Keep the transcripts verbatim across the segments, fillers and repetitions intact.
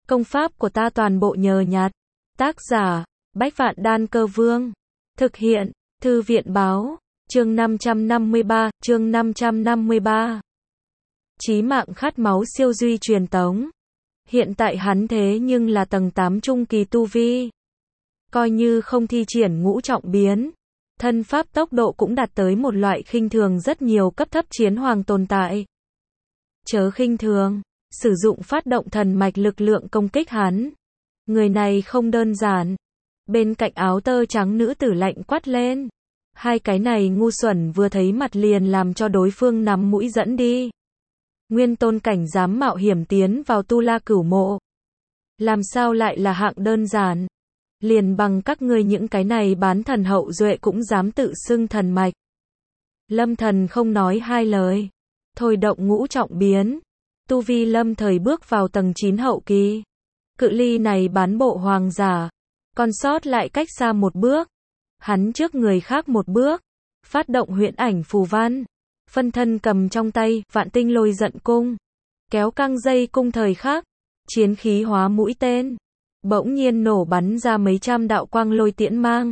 Công pháp của ta toàn bộ nhờ nhặt. Tác giả, Bách Vạn Đan Cơ Vương. Thực hiện, Thư viện Báo. Chương năm trăm năm mươi ba, chương năm trăm năm mươi ba. Chí mạng khát máu siêu duy truyền tống. Hiện tại hắn thế nhưng là tầng tám trung kỳ tu vi. Coi như không thi triển ngũ trọng biến, thân pháp tốc độ cũng đạt tới một loại khinh thường rất nhiều cấp thấp chiến hoàng tồn tại. Chớ khinh thường, sử dụng phát động thần mạch lực lượng công kích hắn. Người này không đơn giản. Bên cạnh áo tơ trắng nữ tử lạnh quát lên. Hai cái này ngu xuẩn vừa thấy mặt liền làm cho đối phương nắm mũi dẫn đi. Nguyên tôn cảnh dám mạo hiểm tiến vào tu la cửu mộ. Làm sao lại là hạng đơn giản. Liền bằng các ngươi những cái này bán thần hậu duệ cũng dám tự xưng thần mạch. Lâm Thần không nói hai lời. Thôi động ngũ trọng biến. Tu vi lâm thời bước vào tầng chín hậu kỳ. Cự ly này bán bộ hoàng giả. Còn sót lại cách xa một bước. Hắn trước người khác một bước. Phát động huyễn ảnh phù văn. Phân thân cầm trong tay vạn tinh lôi giận cung. Kéo căng dây cung thời khắc. Chiến khí hóa mũi tên. Bỗng nhiên nổ bắn ra mấy trăm đạo quang lôi tiễn mang.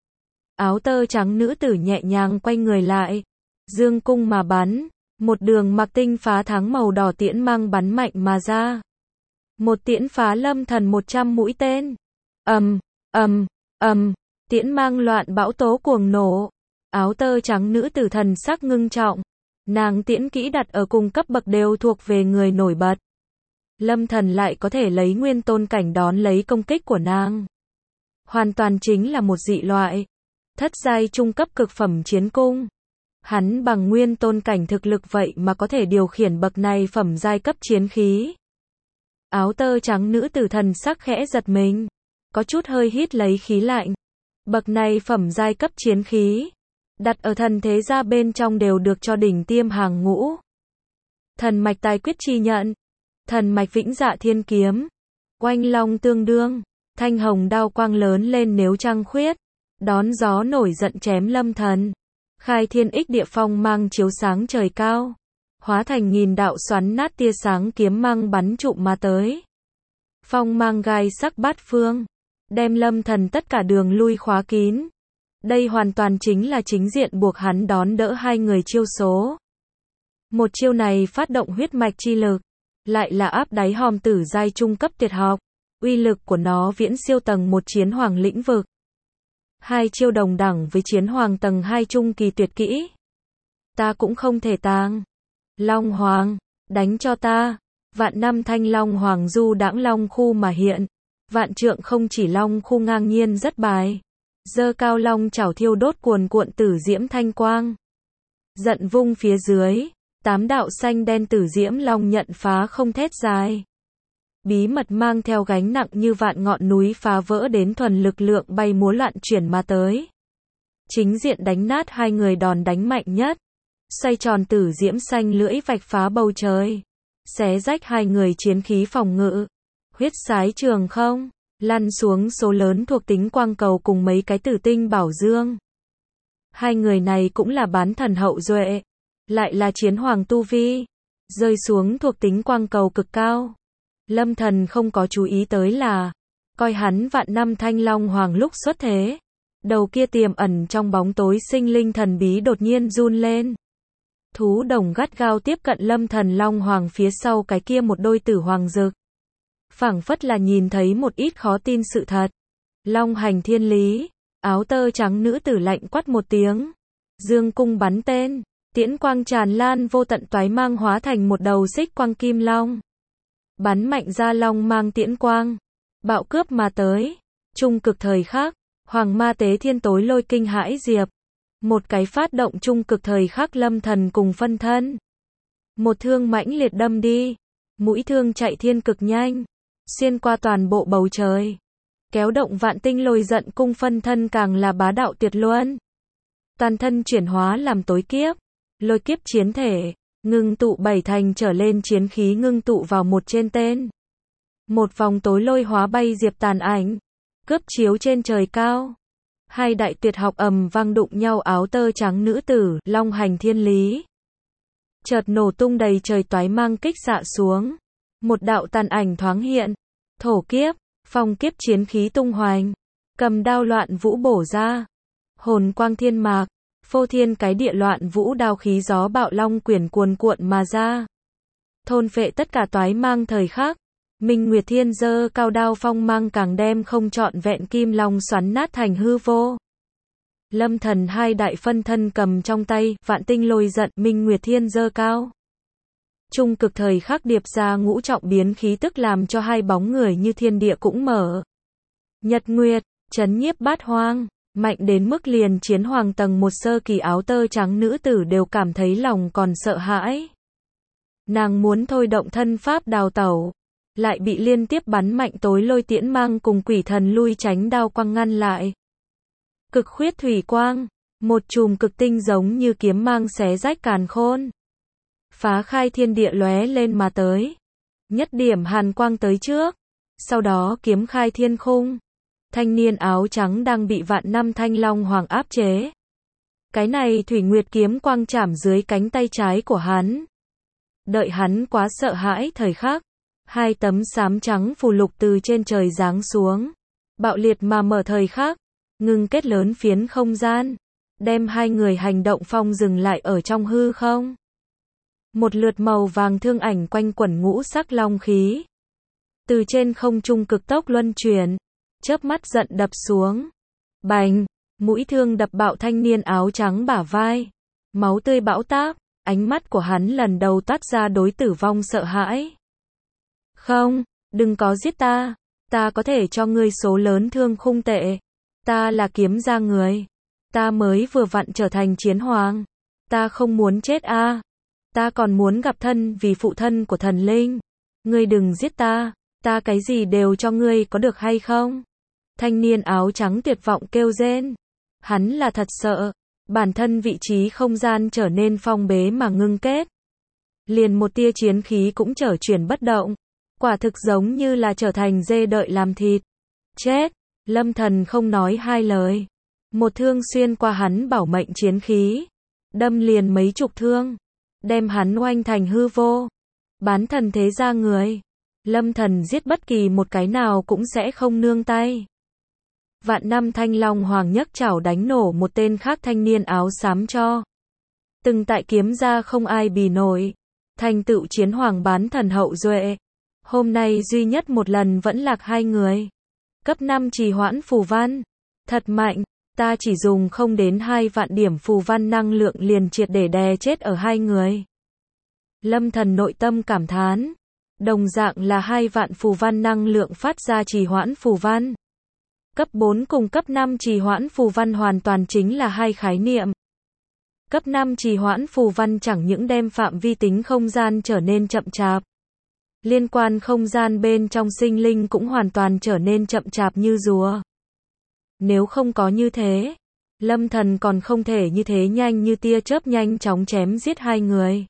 Áo tơ trắng nữ tử nhẹ nhàng quay người lại. Dương cung mà bắn. Một đường mặc tinh phá thắng màu đỏ tiễn mang bắn mạnh mà ra. Một tiễn phá Lâm Thần một trăm mũi tên. Ầm, ầm, ầm, tiễn mang loạn bão tố cuồng nổ. Áo tơ trắng nữ tử thần sắc ngưng trọng. Nàng tiễn kỹ đặt ở cùng cấp bậc đều thuộc về người nổi bật. Lâm Thần lại có thể lấy nguyên tôn cảnh đón lấy công kích của nàng. Hoàn toàn chính là một dị loại. Thất giai trung cấp cực phẩm chiến cung. Hắn bằng nguyên tôn cảnh thực lực vậy mà có thể điều khiển bậc này phẩm giai cấp chiến khí. Áo tơ trắng nữ tử thần sắc khẽ giật mình. Có chút hơi hít lấy khí lạnh. Bậc này phẩm giai cấp chiến khí. Đặt ở thần thế gia bên trong đều được cho đỉnh tiêm hàng ngũ. Thần mạch tài quyết chi nhận. Thần mạch vĩnh dạ thiên kiếm. Oanh long tương đương. Thanh hồng đao quang lớn lên nếu trăng khuyết. Đón gió nổi giận chém Lâm Thần. Khai thiên ích địa phong mang chiếu sáng trời cao. Hóa thành nghìn đạo xoắn nát tia sáng kiếm mang bắn trụm mà tới. Phong mang gai sắc bát phương. Đem Lâm Thần tất cả đường lui khóa kín. Đây hoàn toàn chính là chính diện buộc hắn đón đỡ hai người chiêu số. Một chiêu này phát động huyết mạch chi lực. Lại là áp đáy hòm tử giai trung cấp tuyệt học. Uy lực của nó viễn siêu tầng một chiến hoàng lĩnh vực. Hai chiêu đồng đẳng với chiến hoàng tầng hai trung kỳ tuyệt kỹ. Ta cũng không thể tàng. Long Hoàng, đánh cho ta. Vạn năm thanh Long Hoàng du đãng long khu mà hiện. Vạn trượng không chỉ long khu ngang nhiên rất bài. Giơ cao long chảo thiêu đốt cuồn cuộn tử diễm thanh quang. Giận vung phía dưới. Tám đạo xanh đen tử diễm long nhận phá không thét dài. Bí mật mang theo gánh nặng như vạn ngọn núi phá vỡ đến thuần lực lượng bay múa loạn chuyển mà tới. Chính diện đánh nát hai người đòn đánh mạnh nhất. Xoay tròn tử diễm xanh lưỡi vạch phá bầu trời. Xé rách hai người chiến khí phòng ngự. Huyết sái trường không. Lăn xuống số lớn thuộc tính quang cầu cùng mấy cái tử tinh bảo dương. Hai người này cũng là bán thần hậu duệ. Lại là chiến hoàng tu vi. Rơi xuống thuộc tính quang cầu cực cao. Lâm Thần không có chú ý tới là. Coi hắn vạn năm thanh long hoàng lúc xuất thế. Đầu kia tiềm ẩn trong bóng tối sinh linh thần bí đột nhiên run lên. Thú đồng gắt gao tiếp cận Lâm Thần long hoàng phía sau cái kia một đôi tử hoàng rực. Phảng phất là nhìn thấy một ít khó tin sự thật. Long hành thiên lý. Áo tơ trắng nữ tử lạnh quát một tiếng. Dương cung bắn tên. Tiễn quang tràn lan vô tận toái mang hóa thành một đầu xích quang kim long. Bắn mạnh ra long mang tiễn quang. Bạo cướp mà tới. Trung cực thời khắc. Hoàng ma tế thiên tối lôi kinh hãi diệp. Một cái phát động trung cực thời khắc Lâm Thần cùng phân thân. Một thương mãnh liệt đâm đi. Mũi thương chạy thiên cực nhanh. Xuyên qua toàn bộ bầu trời. Kéo động vạn tinh lôi giận cung phân thân càng là bá đạo tuyệt luân. Toàn thân chuyển hóa làm tối kiếp. Lôi kiếp chiến thể. Ngưng tụ bảy thành trở lên chiến khí ngưng tụ vào một trên tên. Một vòng tối lôi hóa bay diệp tàn ảnh. Cướp chiếu trên trời cao. Hai đại tuyệt học ầm vang đụng nhau áo tơ trắng nữ tử, long hành thiên lý. Chợt nổ tung đầy trời toái mang kích xạ xuống. Một đạo tàn ảnh thoáng hiện. Thổ kiếp, phong kiếp chiến khí tung hoành, cầm đao loạn vũ bổ ra. Hồn quang thiên mạc, phô thiên cái địa loạn vũ đao khí gió bạo long quyển cuồn cuộn mà ra. Thôn phệ tất cả toái mang thời khắc. Minh Nguyệt Thiên giơ cao đao phong mang càng đem không trọn vẹn kim long xoắn nát thành hư vô. Lâm Thần hai đại phân thân cầm trong tay, vạn tinh lôi giận, Minh Nguyệt Thiên giơ cao. Trung cực thời khắc điệp ra ngũ trọng biến khí tức làm cho hai bóng người như thiên địa cũng mở. Nhật Nguyệt, chấn nhiếp bát hoang, mạnh đến mức liền chiến hoàng tầng một sơ kỳ áo tơ trắng nữ tử đều cảm thấy lòng còn sợ hãi. Nàng muốn thôi động thân pháp đào tẩu, lại bị liên tiếp bắn mạnh tối lôi tiễn mang cùng quỷ thần lui tránh đao quang ngăn lại. Cực khuyết thủy quang, một chùm cực tinh giống như kiếm mang xé rách càn khôn. Phá khai thiên địa lóe lên mà tới. Nhất điểm hàn quang tới trước, sau đó kiếm khai thiên khung. Thanh niên áo trắng đang bị vạn năm thanh long hoàng áp chế. Cái này thủy nguyệt kiếm quang chạm dưới cánh tay trái của hắn. Đợi hắn quá sợ hãi thời khắc, hai tấm xám trắng phù lục từ trên trời giáng xuống, bạo liệt mà mở thời khắc, ngưng kết lớn phiến không gian, đem hai người hành động phong dừng lại ở trong hư không. Một lượt màu vàng thương ảnh quanh quẩn ngũ sắc long khí, từ trên không trung cực tốc luân chuyển, chớp mắt giận đập xuống. Bành, mũi thương đập bạo thanh niên áo trắng bả vai, máu tươi bão táp, ánh mắt của hắn lần đầu toát ra đối tử vong sợ hãi. Không, đừng có giết ta, ta có thể cho ngươi số lớn thương khung tệ. Ta là kiếm ra người, ta mới vừa vặn trở thành chiến hoàng, ta không muốn chết a, à. Ta còn muốn gặp thân vì phụ thân của thần linh. Ngươi đừng giết ta, ta cái gì đều cho ngươi có được hay không? Thanh niên áo trắng tuyệt vọng kêu rên. Hắn là thật sợ, bản thân vị trí không gian trở nên phong bế mà ngưng kết. Liền một tia chiến khí cũng trở chuyển bất động, quả thực giống như là trở thành dê đợi làm thịt. Chết, Lâm Thần không nói hai lời. Một thương xuyên qua hắn bảo mệnh chiến khí, đâm liền mấy chục thương, đem hắn oanh thành hư vô. Bán thần thế ra người, Lâm Thần giết bất kỳ một cái nào cũng sẽ không nương tay. Vạn năm thanh long hoàng nhấc chảo đánh nổ một tên khác thanh niên áo xám cho. Từng tại kiếm ra không ai bì nổi, thành tựu chiến hoàng bán thần hậu duệ. Hôm nay duy nhất một lần vẫn lạc hai người. Cấp năm trì hoãn phù văn, thật mạnh, ta chỉ dùng không đến hai vạn điểm phù văn năng lượng liền triệt để đè chết ở hai người. Lâm Thần nội tâm cảm thán, đồng dạng là hai vạn phù văn năng lượng phát ra trì hoãn phù văn. Cấp bốn cùng cấp năm trì hoãn phù văn hoàn toàn chính là hai khái niệm. Cấp năm trì hoãn phù văn chẳng những đem phạm vi tính không gian trở nên chậm chạp, liên quan không gian bên trong sinh linh cũng hoàn toàn trở nên chậm chạp như rùa. Nếu không có như thế, Lâm Thần còn không thể như thế nhanh như tia chớp nhanh chóng chém giết hai người.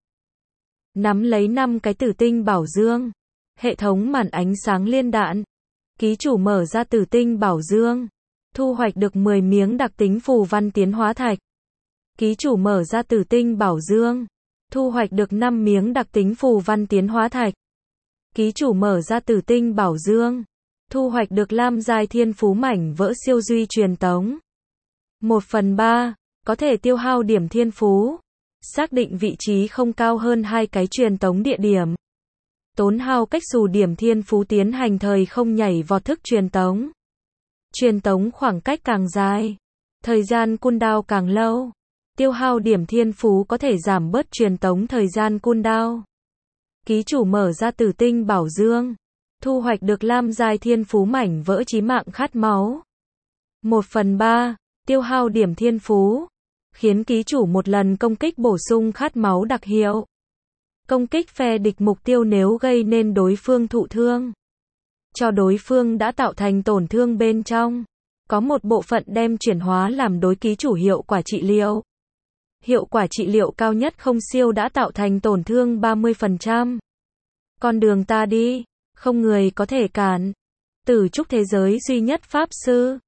Nắm lấy năm cái tử tinh bảo dương, hệ thống màn ánh sáng liên đạn. Ký chủ mở ra tử tinh bảo dương, thu hoạch được mười miếng đặc tính phù văn tiến hóa thạch. Ký chủ mở ra tử tinh bảo dương, thu hoạch được năm miếng đặc tính phù văn tiến hóa thạch. Ký chủ mở ra tử tinh bảo dương, thu hoạch được lam giai thiên phú mảnh vỡ siêu duy truyền tống. một phần ba, có thể tiêu hao điểm thiên phú. Xác định vị trí không cao hơn hai cái truyền tống địa điểm. Tốn hao cách xù điểm thiên phú tiến hành thời không nhảy vọt thức truyền tống. Truyền tống khoảng cách càng dài, thời gian cooldown càng lâu. Tiêu hao điểm thiên phú có thể giảm bớt truyền tống thời gian cooldown. Ký chủ mở ra tử tinh bảo dương, thu hoạch được lam giai thiên phú mảnh vỡ chí mạng khát máu. một phần ba, tiêu hao điểm thiên phú, khiến ký chủ một lần công kích bổ sung khát máu đặc hiệu. Công kích phe địch mục tiêu nếu gây nên đối phương thụ thương, cho đối phương đã tạo thành tổn thương bên trong, có một bộ phận đem chuyển hóa làm đối ký chủ hiệu quả trị liệu. Hiệu quả trị liệu cao nhất không siêu đã tạo thành tổn thương ba mươi phần trăm. Con đường ta đi, không người có thể cản. Tử trúc thế giới duy nhất pháp sư,